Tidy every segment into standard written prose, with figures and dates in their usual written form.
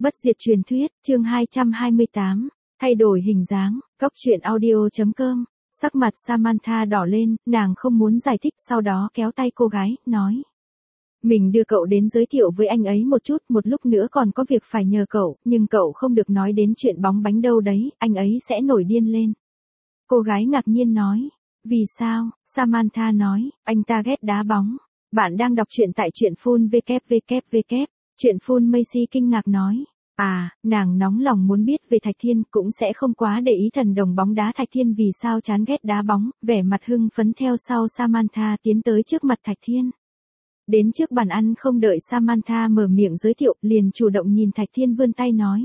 Bất diệt truyền thuyết, chương 228, thay đổi hình dáng, góc truyện audio.com. Sắc mặt Samantha đỏ lên, nàng không muốn giải thích, sau đó kéo tay cô gái, nói. Mình đưa cậu đến giới thiệu với anh ấy một chút, một lúc nữa còn có việc phải nhờ cậu, nhưng cậu không được nói đến chuyện bóng bánh đâu đấy, anh ấy sẽ nổi điên lên. Cô gái ngạc nhiên nói. Vì sao? Samantha nói, anh ta ghét đá bóng. Bạn đang đọc truyện tại truyện full www. Truyện full Macy kinh ngạc nói. À, nàng nóng lòng muốn biết về Thạch Thiên, cũng sẽ không quá để ý thần đồng bóng đá Thạch Thiên vì sao chán ghét đá bóng, vẻ mặt hưng phấn theo sau Samantha tiến tới trước mặt Thạch Thiên. Đến trước bàn ăn không đợi Samantha mở miệng giới thiệu, liền chủ động nhìn Thạch Thiên vươn tay nói.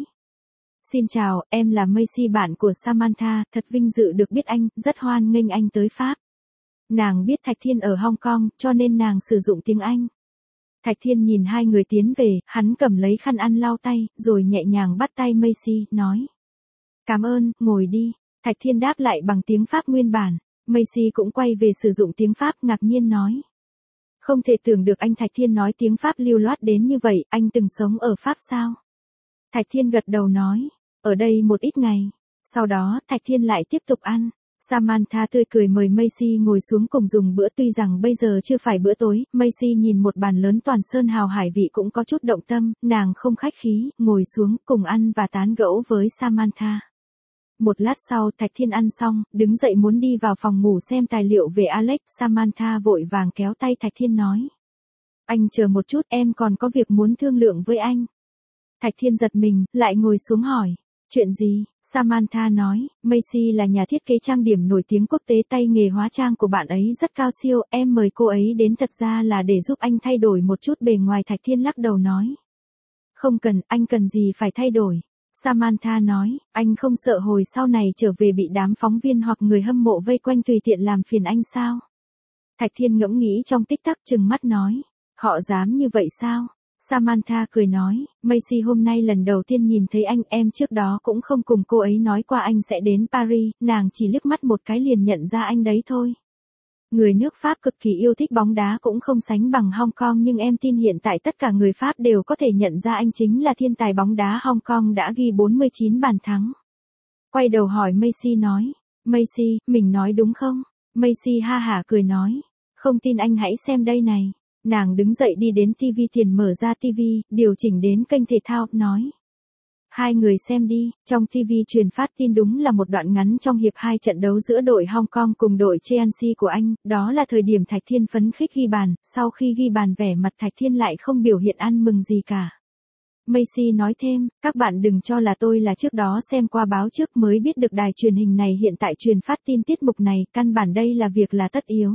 Xin chào, em là Macy bạn của Samantha, thật vinh dự được biết anh, rất hoan nghênh anh tới Pháp. Nàng biết Thạch Thiên ở Hong Kong, cho nên nàng sử dụng tiếng Anh. Thạch Thiên nhìn hai người tiến về, hắn cầm lấy khăn ăn lau tay, rồi nhẹ nhàng bắt tay Macy, nói. Cảm ơn, ngồi đi. Thạch Thiên đáp lại bằng tiếng Pháp nguyên bản. Macy cũng quay về sử dụng tiếng Pháp, ngạc nhiên nói. Không thể tưởng được anh Thạch Thiên nói tiếng Pháp lưu loát đến như vậy, anh từng sống ở Pháp sao? Thạch Thiên gật đầu nói, ở đây một ít ngày. Sau đó, Thạch Thiên lại tiếp tục ăn. Samantha tươi cười mời Macy ngồi xuống cùng dùng bữa, tuy rằng bây giờ chưa phải bữa tối, Macy nhìn một bàn lớn toàn sơn hào hải vị cũng có chút động tâm, nàng không khách khí, ngồi xuống cùng ăn và tán gẫu với Samantha. Một lát sau Thạch Thiên ăn xong, đứng dậy muốn đi vào phòng ngủ xem tài liệu về Alex, Samantha vội vàng kéo tay Thạch Thiên nói. Anh chờ một chút, em còn có việc muốn thương lượng với anh. Thạch Thiên giật mình, lại ngồi xuống hỏi. Chuyện gì? Samantha nói, Macy là nhà thiết kế trang điểm nổi tiếng quốc tế, tay nghề hóa trang của bạn ấy rất cao siêu, em mời cô ấy đến thật ra là để giúp anh thay đổi một chút bề ngoài. Thạch Thiên lắc đầu nói. Không cần, anh cần gì phải thay đổi. Samantha nói, anh không sợ hồi sau này trở về bị đám phóng viên hoặc người hâm mộ vây quanh tùy tiện làm phiền anh sao? Thạch Thiên ngẫm nghĩ trong tích tắc trừng mắt nói, họ dám như vậy sao? Samantha cười nói, Macy hôm nay lần đầu tiên nhìn thấy anh, em trước đó cũng không cùng cô ấy nói qua anh sẽ đến Paris, nàng chỉ liếc mắt một cái liền nhận ra anh đấy thôi. Người nước Pháp cực kỳ yêu thích bóng đá cũng không sánh bằng Hong Kong, nhưng em tin hiện tại tất cả người Pháp đều có thể nhận ra anh chính là thiên tài bóng đá Hong Kong đã ghi 49 bàn thắng. Quay đầu hỏi Macy nói, Macy, mình nói đúng không? Macy ha hả cười nói, không tin anh hãy xem đây này. Nàng đứng dậy đi đến TV tiền, mở ra TV, điều chỉnh đến kênh thể thao, nói. Hai người xem đi, trong TV truyền phát tin đúng là một đoạn ngắn trong hiệp 2 trận đấu giữa đội Hong Kong cùng đội Chelsea của Anh, đó là thời điểm Thạch Thiên phấn khích ghi bàn, sau khi ghi bàn vẻ mặt Thạch Thiên lại không biểu hiện ăn mừng gì cả. Macy nói thêm, các bạn đừng cho là tôi là trước đó xem qua báo trước mới biết được đài truyền hình này hiện tại truyền phát tin tiết mục này, căn bản đây là việc là tất yếu.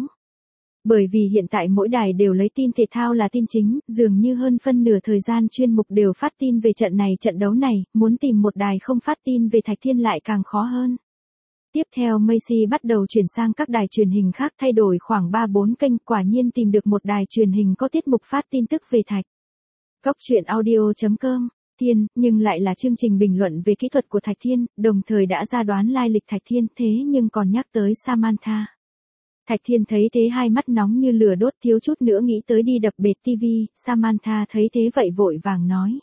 Bởi vì hiện tại mỗi đài đều lấy tin thể thao là tin chính, dường như hơn phân nửa thời gian chuyên mục đều phát tin về trận này trận đấu này, muốn tìm một đài không phát tin về Thạch Thiên lại càng khó hơn. Tiếp theo Macy bắt đầu chuyển sang các đài truyền hình khác, thay đổi khoảng 3-4 kênh, quả nhiên tìm được một đài truyền hình có tiết mục phát tin tức về Thạch. Góc truyện audio.com, Thiên, nhưng lại là chương trình bình luận về kỹ thuật của Thạch Thiên, đồng thời đã ra đoán lai lịch Thạch Thiên, thế nhưng còn nhắc tới Samantha. Thạch Thiên thấy thế hai mắt nóng như lửa đốt, thiếu chút nữa nghĩ tới đi đập bệt TV, Samantha thấy thế vậy vội vàng nói.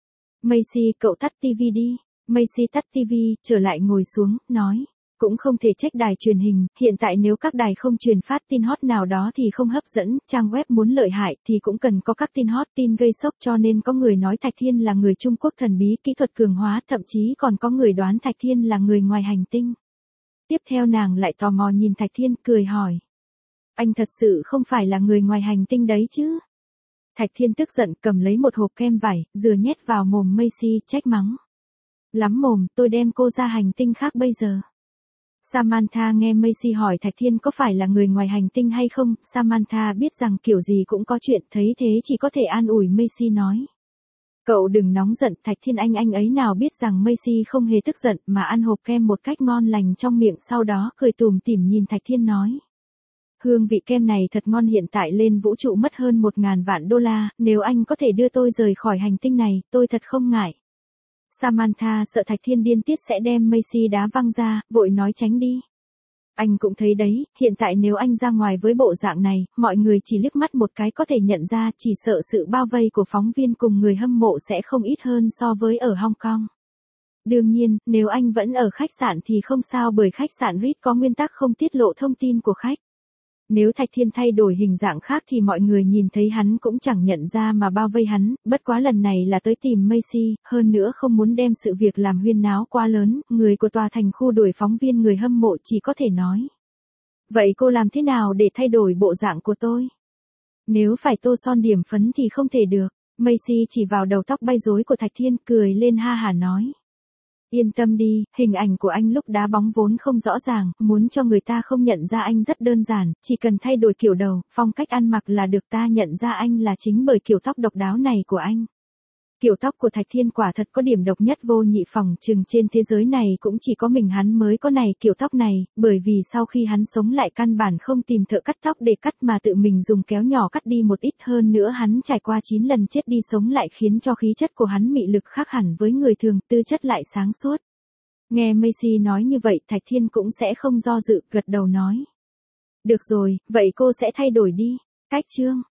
Macy, cậu tắt TV đi. Macy tắt TV, trở lại ngồi xuống, nói. Cũng không thể trách đài truyền hình, hiện tại nếu các đài không truyền phát tin hot nào đó thì không hấp dẫn, trang web muốn lợi hại thì cũng cần có các tin hot, tin gây sốc, cho nên có người nói Thạch Thiên là người Trung Quốc thần bí, kỹ thuật cường hóa, thậm chí còn có người đoán Thạch Thiên là người ngoài hành tinh. Tiếp theo nàng lại tò mò nhìn Thạch Thiên, cười hỏi. Anh thật sự không phải là người ngoài hành tinh đấy chứ? Thạch Thiên tức giận cầm lấy một hộp kem vải, dừa nhét vào mồm Macy, trách mắng. Lắm mồm, tôi đem cô ra hành tinh khác bây giờ. Samantha nghe Macy hỏi Thạch Thiên có phải là người ngoài hành tinh hay không, Samantha biết rằng kiểu gì cũng có chuyện, thấy thế chỉ có thể an ủi Macy nói. Cậu đừng nóng giận, Thạch Thiên anh ấy nào biết rằng Macy không hề tức giận mà ăn hộp kem một cách ngon lành trong miệng, sau đó cười tủm tỉm nhìn Thạch Thiên nói. Hương vị kem này thật ngon, hiện tại lên vũ trụ mất hơn 1.000 vạn đô la, nếu anh có thể đưa tôi rời khỏi hành tinh này, tôi thật không ngại. Samantha sợ Thạch Thiên điên tiết sẽ đem Macy đá văng ra, vội nói tránh đi. Anh cũng thấy đấy, hiện tại nếu anh ra ngoài với bộ dạng này, mọi người chỉ liếc mắt một cái có thể nhận ra, chỉ sợ sự bao vây của phóng viên cùng người hâm mộ sẽ không ít hơn so với ở Hong Kong. Đương nhiên, nếu anh vẫn ở khách sạn thì không sao bởi khách sạn Ritz có nguyên tắc không tiết lộ thông tin của khách. Nếu Thạch Thiên thay đổi hình dạng khác thì mọi người nhìn thấy hắn cũng chẳng nhận ra mà bao vây hắn, bất quá lần này là tới tìm Macy, hơn nữa không muốn đem sự việc làm huyên náo quá lớn, người của tòa thành khu đuổi phóng viên người hâm mộ chỉ có thể nói. Vậy cô làm thế nào để thay đổi bộ dạng của tôi? Nếu phải tô son điểm phấn thì không thể được. Macy chỉ vào đầu tóc bay rối của Thạch Thiên cười lên ha hả nói. Yên tâm đi, hình ảnh của anh lúc đá bóng vốn không rõ ràng, muốn cho người ta không nhận ra anh rất đơn giản, chỉ cần thay đổi kiểu đầu, phong cách ăn mặc là được ta nhận ra anh là chính bởi kiểu tóc độc đáo này của anh. Kiểu tóc của Thạch Thiên quả thật có điểm độc nhất vô nhị, phòng chừng trên thế giới này cũng chỉ có mình hắn mới có này kiểu tóc này, bởi vì sau khi hắn sống lại căn bản không tìm thợ cắt tóc để cắt mà tự mình dùng kéo nhỏ cắt đi một ít, hơn nữa hắn trải qua 9 lần chết đi sống lại khiến cho khí chất của hắn mị lực khác hẳn với người thường, tư chất lại sáng suốt. Nghe Macy nói như vậy Thạch Thiên cũng sẽ không do dự, gật đầu nói. Được rồi, vậy cô sẽ thay đổi đi. Cách chương